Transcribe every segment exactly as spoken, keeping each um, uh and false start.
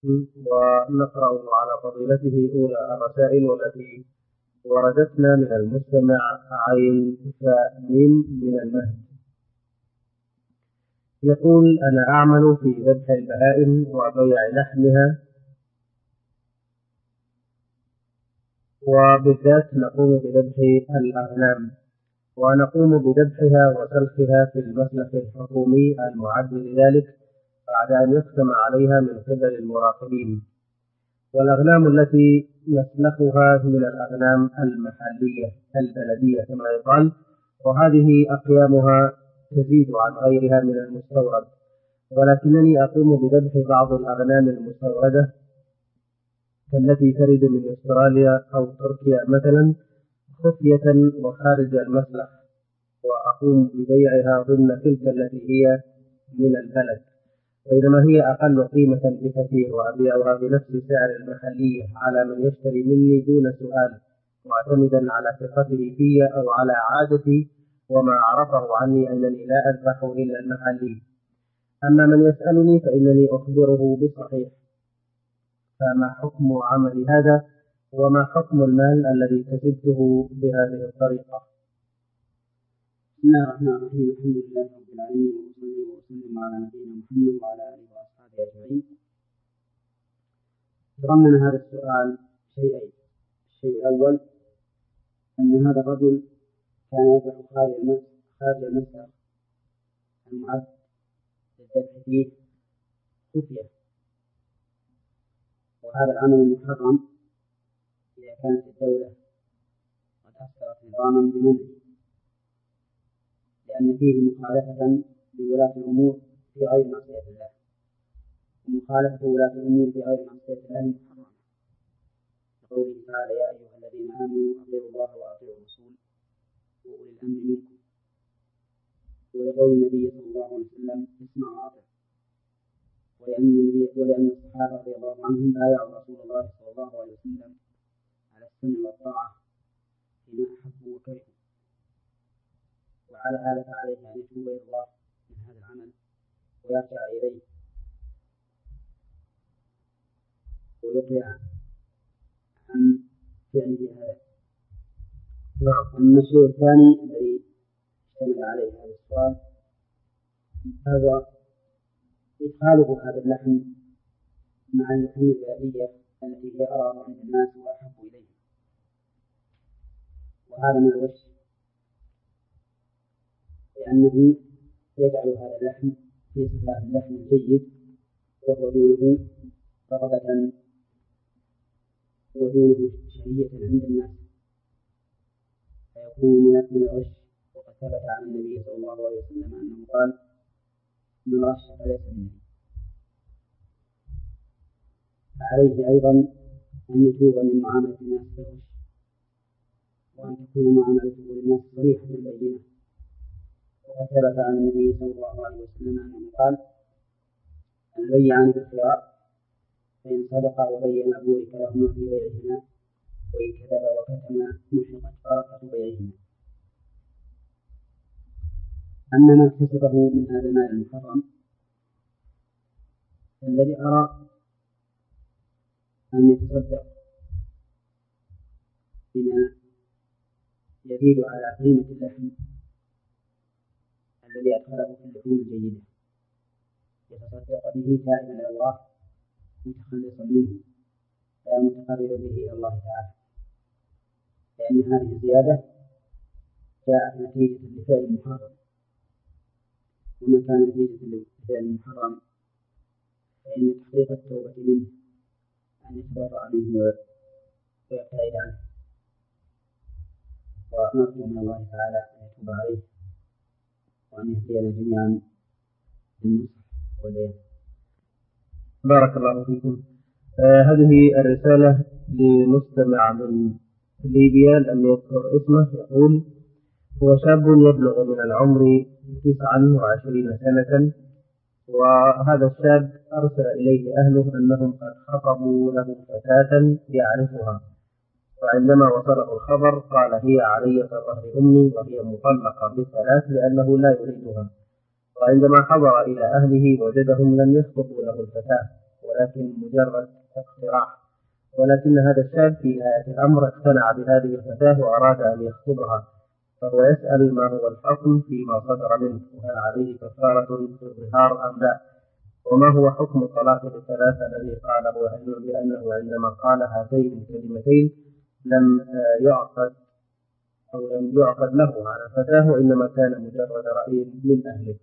ونقرأ على فضيلته أولى الرسائل التي وردتنا من المستمع عين فمن من المهد. يقول: أنا أعمل في ذبح البهائم وبيع لحمها، وبالذات نقوم بذبح الأغنام، ونقوم بذبحها وسلخها في المسلخ الحكومي المعد لذلك بعد أن يختم عليها من قبل المراقبين. والأغنام التي نسلخها من الأغنام المحلية البلدية كما يقال، وهذه أقيامها تزيد عن غيرها من المستورد، ولكنني أقوم بذبح بعض الأغنام المستوردة التي ترد من أستراليا أو تركيا مثلا خفية وخارج المسلخ، وأقوم ببيعها ضمن تلك التي هي من البلد، بينما هي أقل قيمة بكثير، وأبيعها بنفس سعر المحلية على من يشتري مني دون سؤال، معتمدا على ثقته في أو على عادتي وما عرفه عني أنني لا أذبح إلا المحلي. أما من يسألني فإنني أخبره بالصحيح. فما حكم عمل هذا؟ وما حكم المال الذي كسبته بهذه الطريقة؟ بسم الله الرحمن الرحيم. الحمد لله رب العالمين، وصلي وسلم على نبينا محمد وعلى آله وأصحابه أجمعين. تضمن هذا السؤال شيئين: الشيء الأول أن هذا الرجل كان يذبح خارج المسلخ المعد للذبح فيه خفية، وهذا العمل محرم إذا كانت الدولة قد أصدرت نظاما بمنعه، لأن فيه مخالفة لولاة الأمور في غير معصية الله، ومخالفة ولاة الأمور في غير معصية الله محرمة، لقوله تعالى: يا أيها الذين آمنوا أطيعوا الله وأطيعوا الرسول وأولي الأمر منكم، ولقول النبي صلى الله عليه وسلم: اسمع وأطع. ولأن النبي ولأن الصحابة رضي الله عنهم بايعوا رسول الله صلى الله عليه وسلم على السمع والطاعة فيما أحبوا وكرهوا، وعلى هذا فعليه أن يتوب إلى الله من هذا العمل ويرجع إليه ويقلع عن فعله هذا. أما الشيء الثاني الذي اشتمل عليه هذا السؤال هذا إدخاله هذا اللحم مع اللحوم البلدية التي هي أرى عند الناس وأحب إليه، وهذا من الوش، لأنه يجعل هذا اللحم في صفات اللحم الجيد وهو دونه رغبة ودونه شهية عند الناس، فيكون من الغش. وقد ثبت عن النبي صلى الله عليه وسلم أنه قال: من غش فليس مني. فعليه أيضا أن يتوب من معاملة الناس بالغش، وأن تكون معاملته للناس صريحة بينة. وقد ثبت عن النبي صلى الله عليه وسلم أنه قال: البيعان بالخيار، فإن صدقا وبينا بورك لهما في بيعهما، وإن كذبا وكتما محقت بركة بيعهما. أما ما اكتسبه من هذا المال المحرم فالذي أرى أن يتصدق بما يزيد على قيمة اللحم الذي أدخله في اللحوم الجيدة، يتصدق به تائبا إلى الله متخلصا منه لا متقرب به إلى الله تعالى، لأن هذه الزيادة جاءت نتيجة لفعل محرم، وما كان نتيجة لفعل محرم فإن تحقيق التوبة منه أن يتبرأ منه ويبتعد عنه، ونرجو من الله تعالى أن يتوب عليه وأن يهدينا جميعا بالنصح والبيان. بارك الله فيكم. آه هذه الرسالة لمستمع من ليبيا لم يذكر اسمه، يقول: هو شاب يبلغ من العمر تسعا وعشرين سنة، وهذا الشاب أرسل إليه أهله أنهم قد خطبوا له فتاة يعرفها، وعندما وصله الخبر قال: هي علي كظهر أمي وهي مطلقة بالثلاث لأنه لا يريدها. وعندما حضر إلى أهله وجدهم لم يخطبوا له الفتاة ولكن مجرد اقتراح، ولكن هذا الشاب في نهاية الأمر اقتنع بهذه الفتاة وأراد أن يخطبها، فهو يسأل ما هو الحكم فيما صدر منه، وهل عليه كفارة في الظهار أم لا، وما هو حكم الطلاق بالثلاث الذي قاله علم بأنه عندما قال هاتين الكلمتين لم يعقد أو لم يعقد له على الفتاة، وإنما كان مجرد رأي من أهله.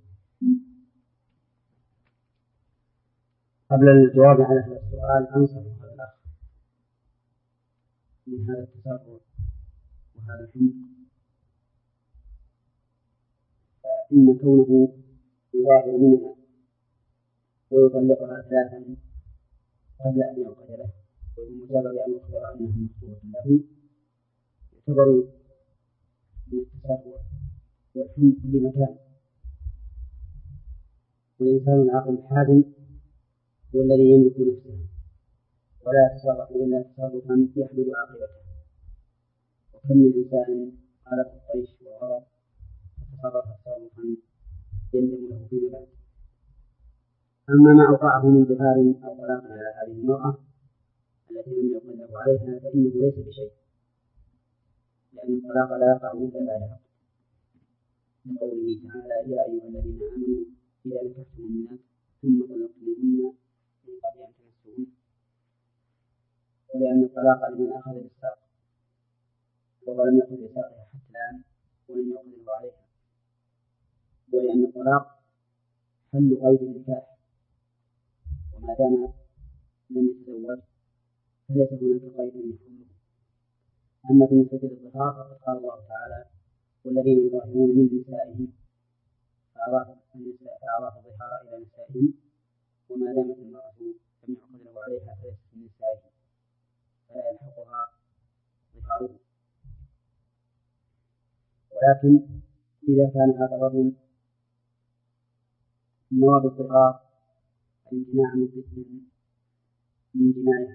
قبل الجواب على هذا السؤال أنصح هذا الأخ من هذا التصرف وهذا الحمق، فإن كونه يظاهر منها ويطلقها ثلاثا قبل أن يعقد له وبمجرد أن يخبر أنها مخطوبة له يعتبر من التصرف والحمق بمكان. والإنسان العاقل الحازم هو الذي يملك نفسه ولا يتصرف إلا تصرفا يحمل عاقبته. وكم من إنسان قال في الطيش وغرق فتصرف تصرفا يندم له فيما بعد. أما ما أوقعه من ظهار أو طلاق على هذه المرأة التي لم يقل له عليها فإنه ليس بشيء، لأن الطلاق لا يقع إلا بعد عقد. من قوله تعالى يا أيها الذين آمنوا إذا نكحتم المؤمنات ثم طلقتموهن من قبل أن تمسوهن، ولأن الطلاق لمن أخذ بالساق وهو لم يأخذ بساقها حتى الآن ولم يقدر عليها، ولأن الطلاق حل قيد النكاح، وما دام لم يتزوج فليس هناك قيد يحله. أما بالنسبة للظهار فقد قال الله تعالى والذين يظاهرون من نسائهم فأضاف الظهار إلى نسائهم، وما دامت المرأة لم يعقد له عليها فليست من نسائهم فلا يلحقها ظهاره. ولكن إذا كان هذا الرجل نوى بالظهار الامتناع من جماعها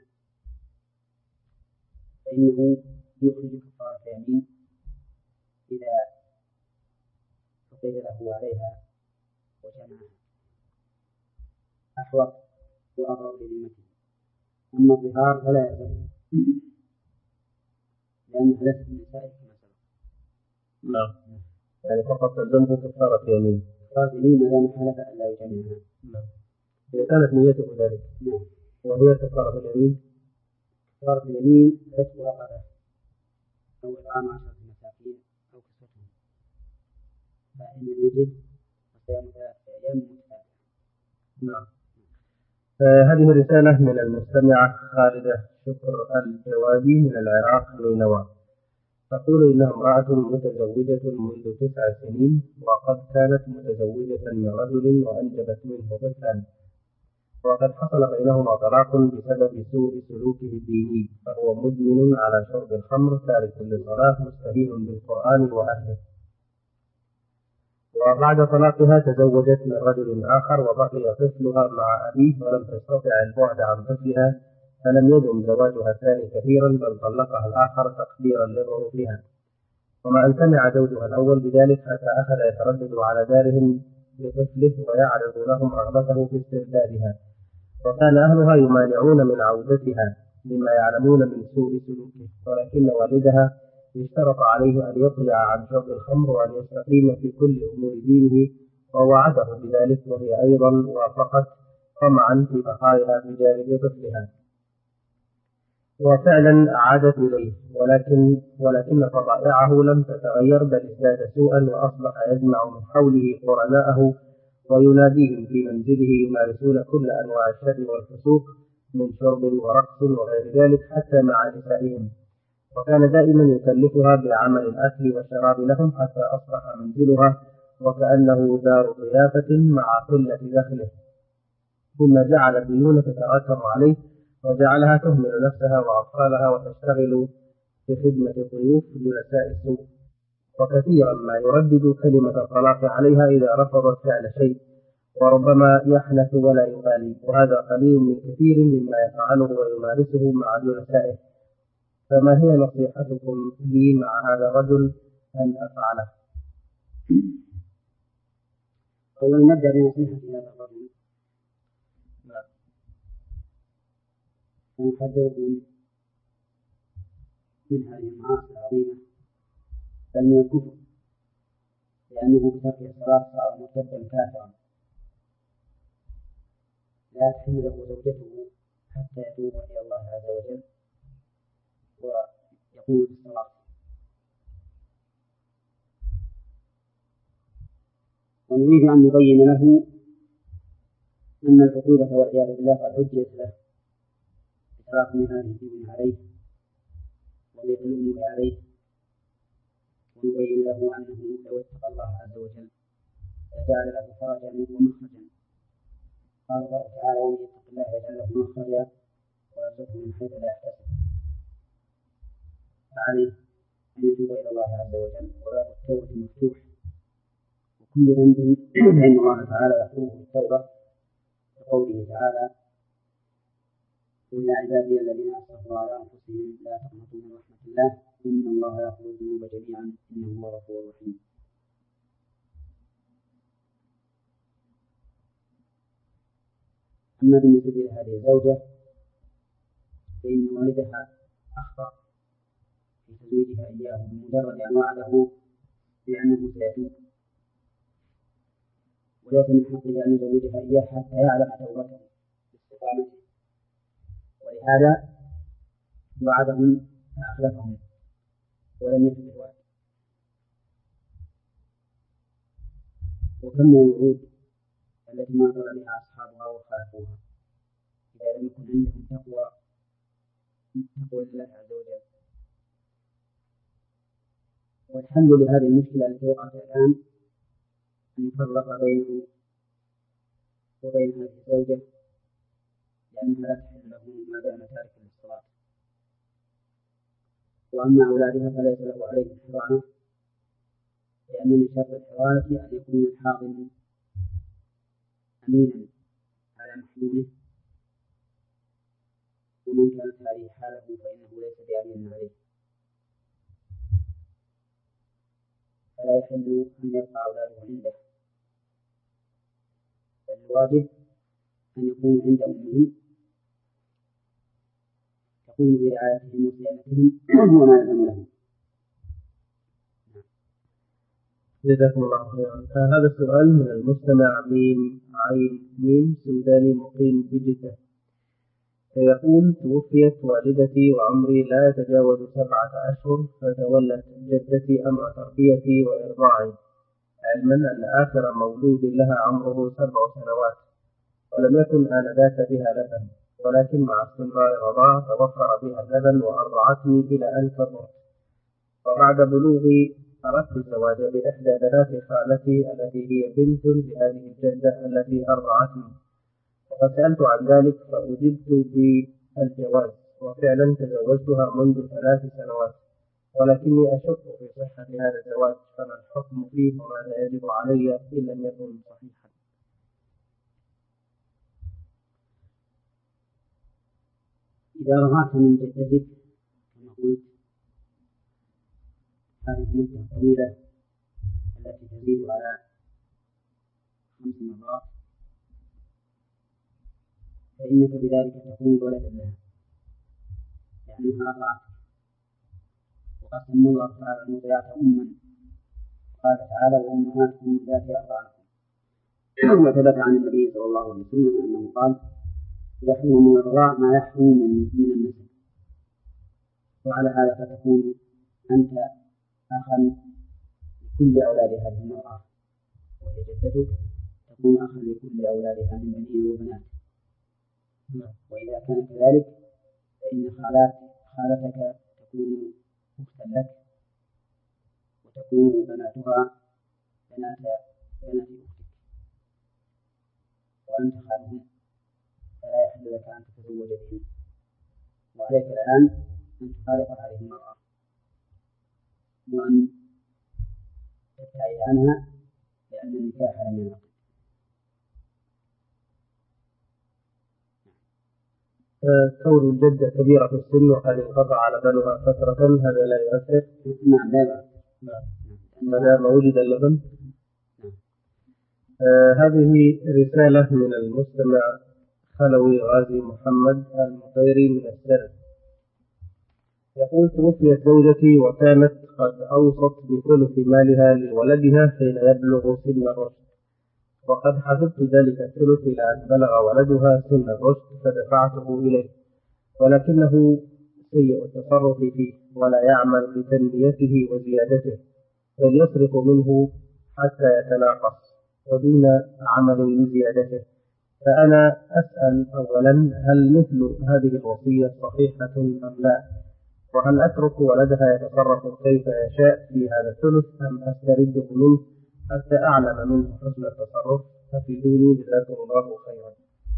فإنه يخرج كفارة يمين إذا فقد له عليها وجمعها أحوط وأقرب لذمته. أما الظهار فلا يزال لأنها ليست من نسائه كما سبق. نعم، يعني فقط تلزمه كفارة يمين. كفارة يمين ما دام حلف أن لا يجمعها. نعم. إذا كانت نيته ذلك. نعم. وهي كفارة اليمين. كفارة اليمين عتق رقبة أو إطعام عشرة مساكين أو كسوتهم، فإن يجد فصيام ثلاثة أيام متتابعة. نعم. آه هذه رسالة من المستمعة خالدة شكر الجوابي من العراق نينوى، تقول إنها امرأة متزوجة منذ تسع سنين، وقد كانت متزوجة من رجل وأنجبت منه طفلا، وقد حصل بينهما طلاق بسبب سوء سلوكه الديني، فهو مدمن على شرب الخمر تارك للصلاة مستهين بالقرآن وأهله. وبعد طلاقها تزوجت من رجل آخر وبقي طفلها مع أبيه ولم تستطع البعد عن طفلها، فلم يدم زواجها الثاني كثيرا بل طلقها الآخر تقديرا لظروفها. وما أن سمع زوجها الأول بذلك حتى أخذ يتردد على دارهم بطفله ويعرض لهم رغبته في استردادها، وكان أهلها يمانعون من عودتها لما يعلمون من سوء سلوكه، ولكن والدها اشترط عليه أن يقلع عن شرب الخمر وأن يستقيم في كل أمور دينه، ووعده بذلك، وهي أيضا وافقت طمعا في بقائها بجانب طفلها. وفعلا عادت إليه، ولكن ولكن طبائعه لم تتغير بل ازداد سوءا، وأصبح يجمع من حوله قرناءه ويناديهم في منزله يمارسون كل أنواع الشر والفسوق من شرب ورقص وغير ذلك حتى مع نسائهم، وكان دائما يكلفها بعمل الأكل والشراب لهم حتى أصبح منزلها وكأنه دار ضيافة مع قلة دخله، ثم جعل الديون تتراكم عليه وجعلها تهمل نفسها وأطفالها وتشتغل في خدمة الضيوف بمساء السوء، وكثيرا ما يردد كلمة الطلاق عليها إذا رفضت فعل شيء، وربما يحنث ولا يبالي، وهذا قليل من كثير مما يفعله ويمارسه مع جلسائه. فما هي نصيحتكم لي مع هذا الرجل أن أفعله؟ أولا نبدأ بنصيحة هذا الرجل فنحذرهم من هذه المعاصي العظيمة بل من الكفر، لأنه بترك الصلاة صار مرتدا كافرا لا تحل له زوجته حتى يتوب إلى الله عز وجل ويقوم بالصلاة. ونريد أن نبين له أن العقوبة والعياذ بالله قد عجلت له بتراكم هذه الدين عليه وضيق الأمور عليه، ونبين له أنه لو اتقى الله عز وجل لجعل له فرجا ومخرجا. قال الله تعالى: ومن يتق الله يجعل له مخرجا ويرزقه من حيث لا يحتسب. فعليه أن يتوب إلى الله عز وجل، وباب التوبة مفتوح، وكل ذنب فإن الله تعالى يغفره بالتوبة، لقوله تعالى: قل يا عبادي الذين أسرفوا على أنفسهم لا تقنطوا من رحمة الله إن الله يغفر الذنوب جميعا إنه هو الغفور الرحيم. أما بالنسبة لهذه الزوجة فإن والدها أخطأ في تزويجها إياه بمجرد أن وعده بأنه سيتوب، وليس من حقه أن يزوجها إياه حتى يعلم توبته باستقامته، ولهذا وعدهم فأخلفهم ولم يفي الوعد. وكم من الوعود التي ما طلع بها أصحابها وخالفوها إذا لم يكن عندهم تقوى تقوى لله عز وجل. والحل لهذه المشكلة التي وقعت الآن أن يفرق بينه وبين هذه الزوجة، لأنها لا تحل له ما دام تاركا للصلاة. وأما أولادها فليس له عليهم حرانة، لأن من شرط الحرانة أن يكون الحاضن أمينا على محموله، ومن كانت هذه حاله فإنه ليس بأمين عليه، فلا يحل أن يبقى أولاده عنده، الواجب أن يكون عند أمهم تقوم برعايتهم وصيانتهم وما يلزم لهم. جزاكم الله خيرا. هذا السؤال من المستمع ميم عين ميم سوداني مقيم بجدة، يقول: توفيت والدتي وعمري لا يتجاوز سبعة أشهر، فتولت جدتي أمر تربيتي وإرضاعي، علما أن آخر مولود لها عمره سبع سنوات، ولم يكن آنذاك بها لبن، ولكن مع استمرار الرضاعة توفر بها اللبن وأرضعتني إلى أن كبرت. وبعد بلوغي أردت الزواج بإحدى بنات خالتي التي هي بنت لهذه الجدة التي أرضعتني، وقد سألت عن ذلك فأجبت بالجواز، وفعلا تزوجتها منذ ثلاث سنوات، ولكني أشك في صحة هذا الزواج، فما الحكم فيه وماذا يجب علي إن لم يكن صحيحا؟ إذا رضعت من جدتك كما قلت هذه المدة طويلة التي تزيد على خمس مرات، فإنك بذلك تكون ولدا لها لأنها رضعتك. وقد سمى الله تعالى المرضعات أما، قال تعالى: وأمهاتكم اللاتي أرضعنكم. وثبت عن النبي صلى الله عليه وسلم أنه قال: يحرم من الرضاع ما يحرم من من النسب. وعلى هذا فتكون أنت أخا لكل أولاد هذه المرأة، وهي جدتك تكون أخا لكل أولادها من بنين وبنات. وإذا كان كذلك فإن خالات خالتك تكون أختا لك، وتكون بناتها بنات بنات أختك، وأنت خالهم، فلا يحل لك أن تتزوج بهم. وعليك الآن أن تفارق هذه المرأة وأن تبتعد عنها، لأن النكاح لم ينعقد. كون الجدة كبيرة في السن وقد انقطع لبنها فترة هذا لا يؤثر؟ نعم لا يؤثر، ما دام وجد اللبن. آه هذه رسالة من المستمع خلوي غازي محمد المطيري من السر. يقول: توفيت زوجتي وكانت قد أوصت بثلث مالها لولدها حين يبلغ سن الرشد، وقد حسبت ذلك الثلث إلى أن بلغ ولدها سن الرشد فدفعته إليه، ولكنه سيء التصرف فيه ولا يعمل بتنميته وزيادته، بل يصرف منه حتى يتناقص ودون عمل لزيادته. فأنا أسأل أولا: هل مثل هذه الوصية صحيحة أم لا؟ وهل أترك ولدها يتصرف كيف يشاء في هذا الثلث أم أسترده منه حتى أعلم منه حسن التصرف؟ أفيدوني جزاكم الله خيرا.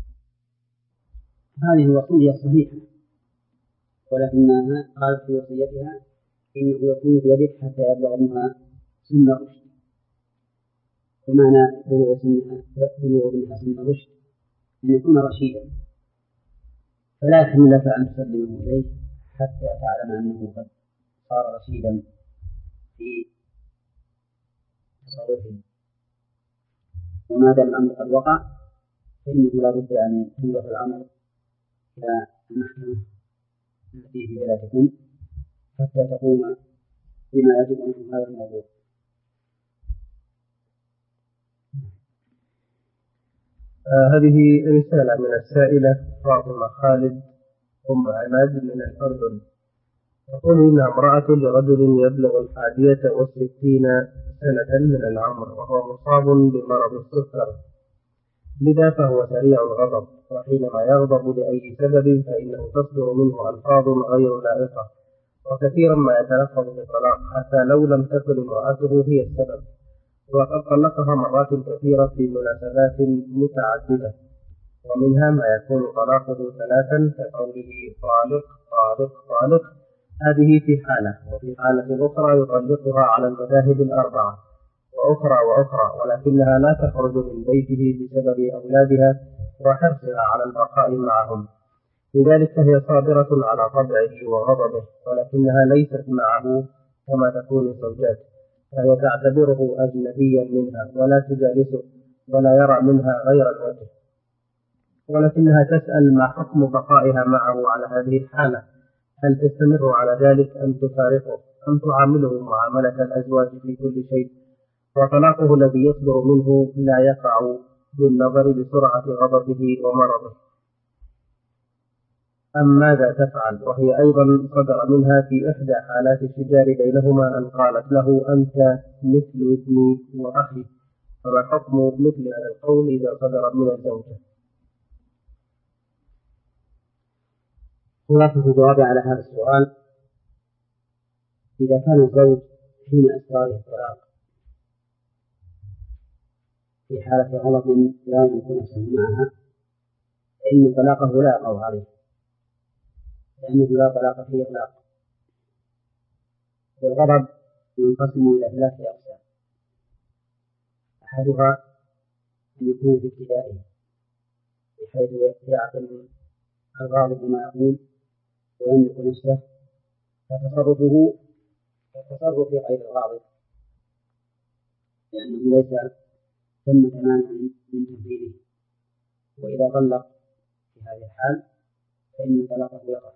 هذه الوصية صحيحة، ولكنها قالت في وصيتها إنه يكون بيدك حتى يبلغ ابنها سن الرشد. ومعنى بلوغ ابنها سن الرشد أن يكون رشيدا، فلا يحل لك أن تسلمه إليه حتى تعلم أنه قد صار رشيدا في تصرفه. وما دام الأمر قد وقع فإنه لا بد أن يبلغ الأمر إلى المحكمة التي في بلادكم حتى تقوم بما يجب عنه هذا الموضوع. آه هذه رسالة من السائلة فاطمة خالد أم عماد من الأردن. تقول: إنها امرأة لرجل يبلغ الحادية والستين سنة من العمر وهو مصاب بمرض السكر، لذا فهو سريع الغضب، وحينما يغضب لأي سبب فإنه تصدر منه ألفاظ غير لائقة، وكثيرا ما يتلفظ بالطلاق حتى لو لم تكن امرأته هي السبب، وقد طلقها مرات كثيرة في مناسبات متعددة، ومنها ما يكون طلاقه ثلاثا كقوله طالق طالق طالق. هذه في حالة، وفي حالة أخرى يطلقها على المذاهب الأربعة وأخرى وأخرى، ولكنها لا تخرج من بيته بسبب أولادها وحرصها على البقاء معهم، لذلك فهي صابرة على طبعه وغضبه، ولكنها ليست معه كما تكون الزوجات، فهي تعتبره أجنبيا منها ولا تجالسه ولا يرى منها غير الوجه، ولكنها تسأل: ما حكم بقائها معه على هذه الحالة؟ هل تستمر على ذلك أم تفارقه أم تعامله معاملة الأزواج في كل شيء؟ وطلاقه الذي يصدر منه لا يقع بالنظر لسرعة غضبه ومرضه، أم ماذا تفعل؟ وهي أيضا صدر منها في إحدى حالات الشجار بينهما أن قالت له: أنت مثل ابني وأخي، فما حكم مثل هذا القول إذا صدر من الزوجة؟ خلاصة الجواب على هذا السؤال: إذا كان الزوج حين إصراره الطلاق في حالة غضب لا يمكن نفسه معها فإن طلاقه لا يقع عليه، لأنه لا طلاق فيه إطلاق. والغضب ينقسم إلى ثلاثة أقسام: أحدها أن يكون في ابتدائه بحيث يعقل الغاضب ما يقول ويملك نفسه، فتصرفه كتصرف غير الغاضب لأنه ليس ثم مانع من تنفيذه. وإذا طلق في هذه الحال فإن طلاقه يقع.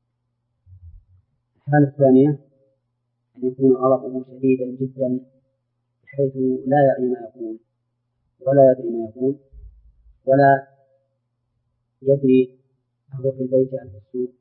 الحالة الثانية أن يكون غضبه شديدا جدا بحيث لا يعي ما يقول ولا يدري ما يقول ولا يدري هو في البيت عن السوء،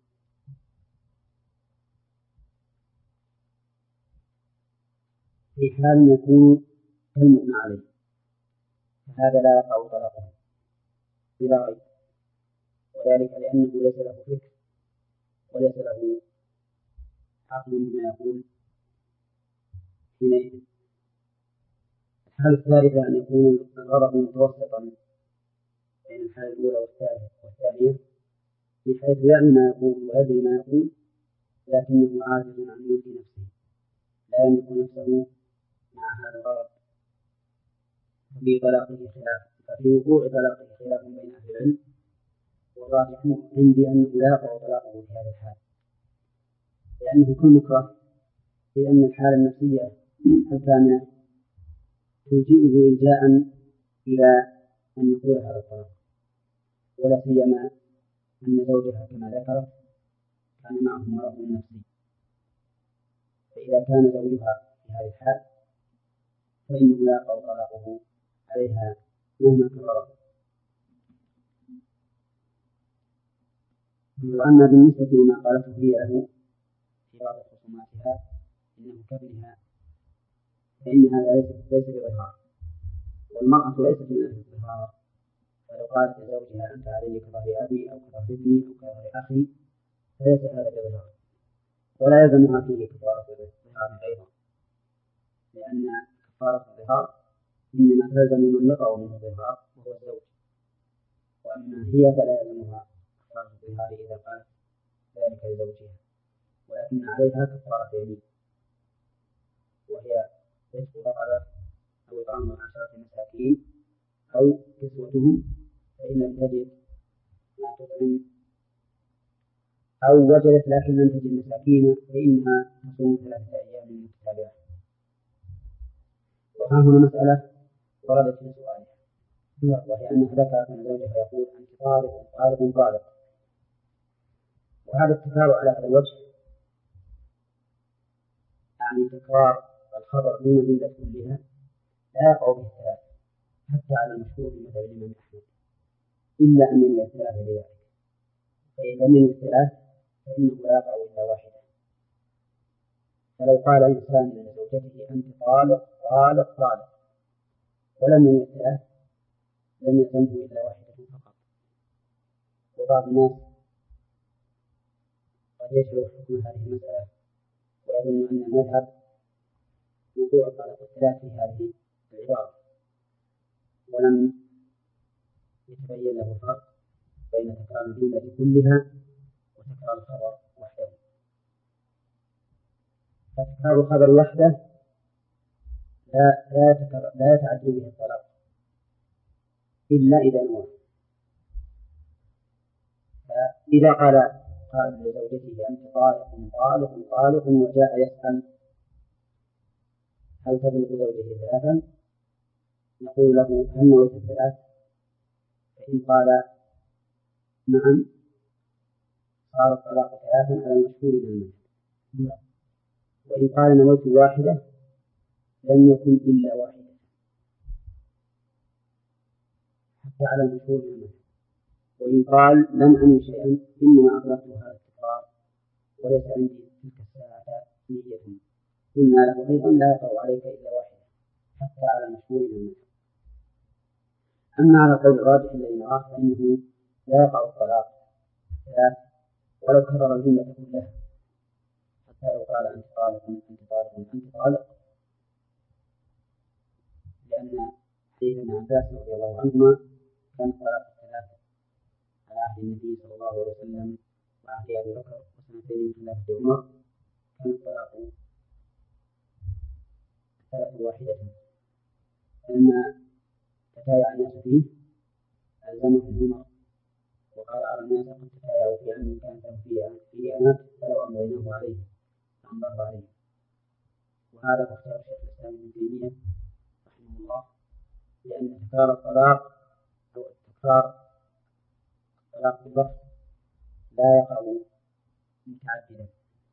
في حال يكون كالمؤمن عليه، فهذا لا يقع طلاقه بلا غير، وذلك لأنه ليس له فكر وليس له عقل بما يقول حينئذ. الحالة الثالثة أن يكون الغضب متوسطا بين الحالة الأولى والثانية بحيث يعي ما يقول ويدري ما يقول لكنه عاجز عن ملك نفسه، لا يملك نفسه مع هذا الغضب، في طلاقه خلاف ففي وقوع طلاقه خلاف بين أهل العلم، والراجح عندي أنه لا يقع طلاقه في هذه الحال لأنه كالمكره، لأن الحالة النفسية الكاملة تلجئه إلجاء إلى أن يقول هذا الطلاق، ولا سيما أن زوجها كما ذكرت كان معه مرض نفسي، فإذا كان زوجها في هذه الحال فإنه لا يقع طلاقه عليها مهما كبرت. وأما بالنسبة لما قالته هي له في بعض خصوماتها إنه كابنها، فإن هذا ليس بظهار، والمرأة ليست من أهل الظهار، فلو قالت لزوجها أنت علي كظهر أبي أو كظهر ابني أو كظهر أخي فليس هذا بظهار، ولا يلزمها فيه كفارة الظهار أيضا، لأن كفارة الظهار إنما تلزم من يقع منه الظهار وهو الزوج، وأما هي فلا يلزمها كفارة الظهار إذا قالت ذلك لزوجها، ولكن عليها كفارة يمين، وهي عتق رقبة أو إطعام عشرة مساكين أو كسوتهم، فإن لم تجد ما تطعم أو وجدت لكن لم تجد مساكين فإنها تصوم ثلاثة أيام متتابعة. وها هنا مسألة وردت في سؤالها، وهي أنها ذكرت أن زوجها يقول أنت طالق طالق طالق، وهذا التكرار على هذا الوجه يعني تكرار الخبر دون جملة كلها لا يقع به الثلاث حتى على المشهور في مذهب الإمام أحمد، إلا أن ينوي الثلاث بذلك، فإذا لم ينوي الثلاث فإنه لا يقع إلا واحدة. فلو قال إنسان لزوجته أنت طالق طالق طالق ولم ينوي الثلاث لم يلزمه إلا واحدة فقط. وبعض الناس قد يشعر حكم هذه المسألة ويظن أن المذهب وقوع الطلاق الثلاث في هذه العبارة، ولم يتبين له الفرق بين تكرار الجملة كلها وتكرار الخبر وحده. فتكرار الخبر وحده لا لا لا يتعدى به الطلاق إلا إذا نوى. فإذا قال قال لزوجته أنت طالق طالق طالق وجاء يسأل هل تطلق زوجه ثلاثا، نقول له هل نويت الثلاث؟ فإن قال نعم صار الطلاق ثلاثا على المشهور من المذهب، وإن قال نويت واحدة لم يكن إلا واحدة حتى على المشهور من المذهب. وإن قال لم أنوي شيئا إنما أطلقت هذا التكرار وليس عندي تلك الساعة نية، قلنا له أيضا لا يقع عليك إلا واحدة حتى على المشهور من المذهب. أما على القول الراجح الذي نراه فإنه لا يقع الطلاق ثلاث ولو كرر الجملة كلها، حتى لو قال أنت طالق أنت طالق أنت طالق، لأن حديث ابن عباس رضي الله عنهما كان الطلاق الثلاثة على عهد النبي صلى الله عليه وسلم وعهد أبي بكر وسنتين من خلافة عمر، كان الطلاق ثلاثة واحدة، فلما تتايع الناس فيه ألزمهم عمر وقال أرى الناس قد تتايعوا في أمر كانت فيه أمات فلو أمضيناه عليه فأمضاه عليه. وهذا اختار شيخ الإسلام ابن تيمية رحمه الله، لأن تكرار الطلاق أو التكرار الطلاق باللفظ لا يقع متعددا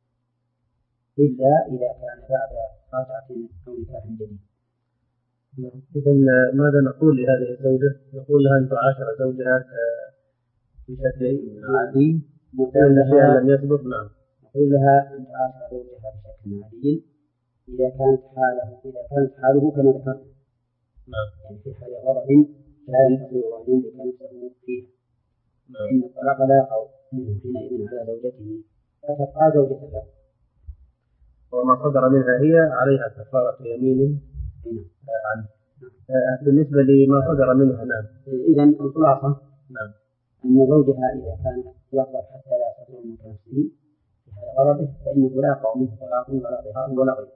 إلا إذا كان بعد رجعة أو نكاح جديد. إذا ماذا نقول لهذه الزوجة؟ نقول لها أن تعاشر زوجها بشكل عادي لأن شيئا لم يسبق. نعم، نقول لها أن تعاشر زوجها بشكل عادي إذا كانت حاله إذا كانت حاله كما ذكرت، يعني في حال غضب لا يستطيع أن يملك نفسه فيه، فإن الطلاق لا يقع منه حينئذ على زوجته فتبقى زوجة له، وما صدر منها هي عليها كفارة يمين عنه. بالنسبة لما صدر منها نعم، إذن الخلاصة نعم أن زوجها إذا كان يغضب حتى لا يستطيع من نفسه في حال غضبه فإنه لا يقع منه طلاق ولا ظهار ولا غيره،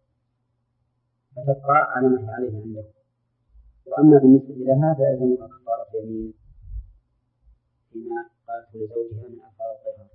فتبقى على ما هي عليه عنده. وأما بالنسبة لها فيلزمها كفارة يمين فيما قالته لزوجها من أفعال الظهار.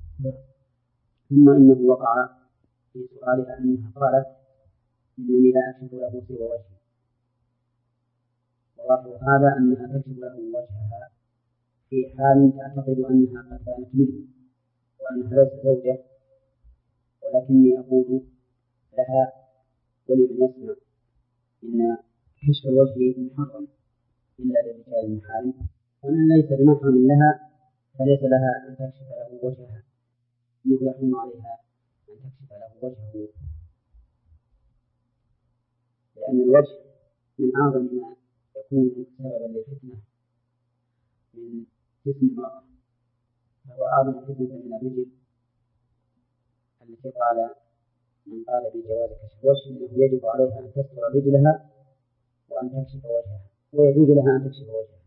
ثم إنه وقع في سؤالها أنها قالت إنني لا أكشف له سوى وجهي، وظاهر هذا أنها تكشف له وجهها في حال تعتقد أنها قد كانت منه وأنها ليست زوجة، ولكني أقول لها ولمن يسمع إن كشف الوجه محرم إلا للرجال المحارم، ومن ليس بمحرم لها فليس لها أن تكشف له وجهها، إنه يحرم عليها أن تكشف له وجهه، لأن الوجه من أعظم ما يكون سببا للفتنة من جسم المرأة، فهو أعظم فتنة من الرجل التي قال من قال بجواز كشف الوجه إنه يجب عليها أن تستر رجلها وأن تكشف وجهها، ويجوز لها أن تكشف وجهها.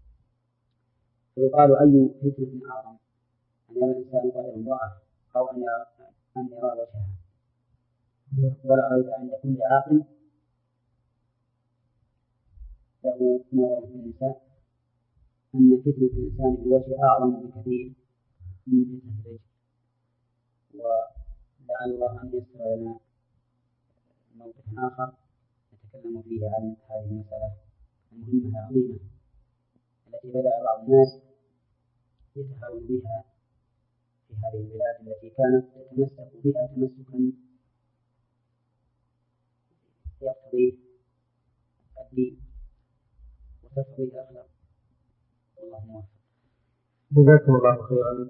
فيقال أي فتنة أعظم، أن يرى الإنسان قدر امرأة أو أن يرى أن يرى وجهها؟ ولا ريب عند كل عاقل له نظر في النساء أن فتنة الإنسان بالوجه أعظم بكثير من فتنة الرجل، ولعل الله أن يسر لنا موقف آخر نتكلم فيه عن هذه المسألة المهمة العظيمة التي بدأ بعض الناس يتهاون بها في هذه البلاد التي كانت تتمسك بها تمسكا يقتضي الدين وتقتضي الأخلاق. والله موفق. جزاكم الله خيرا.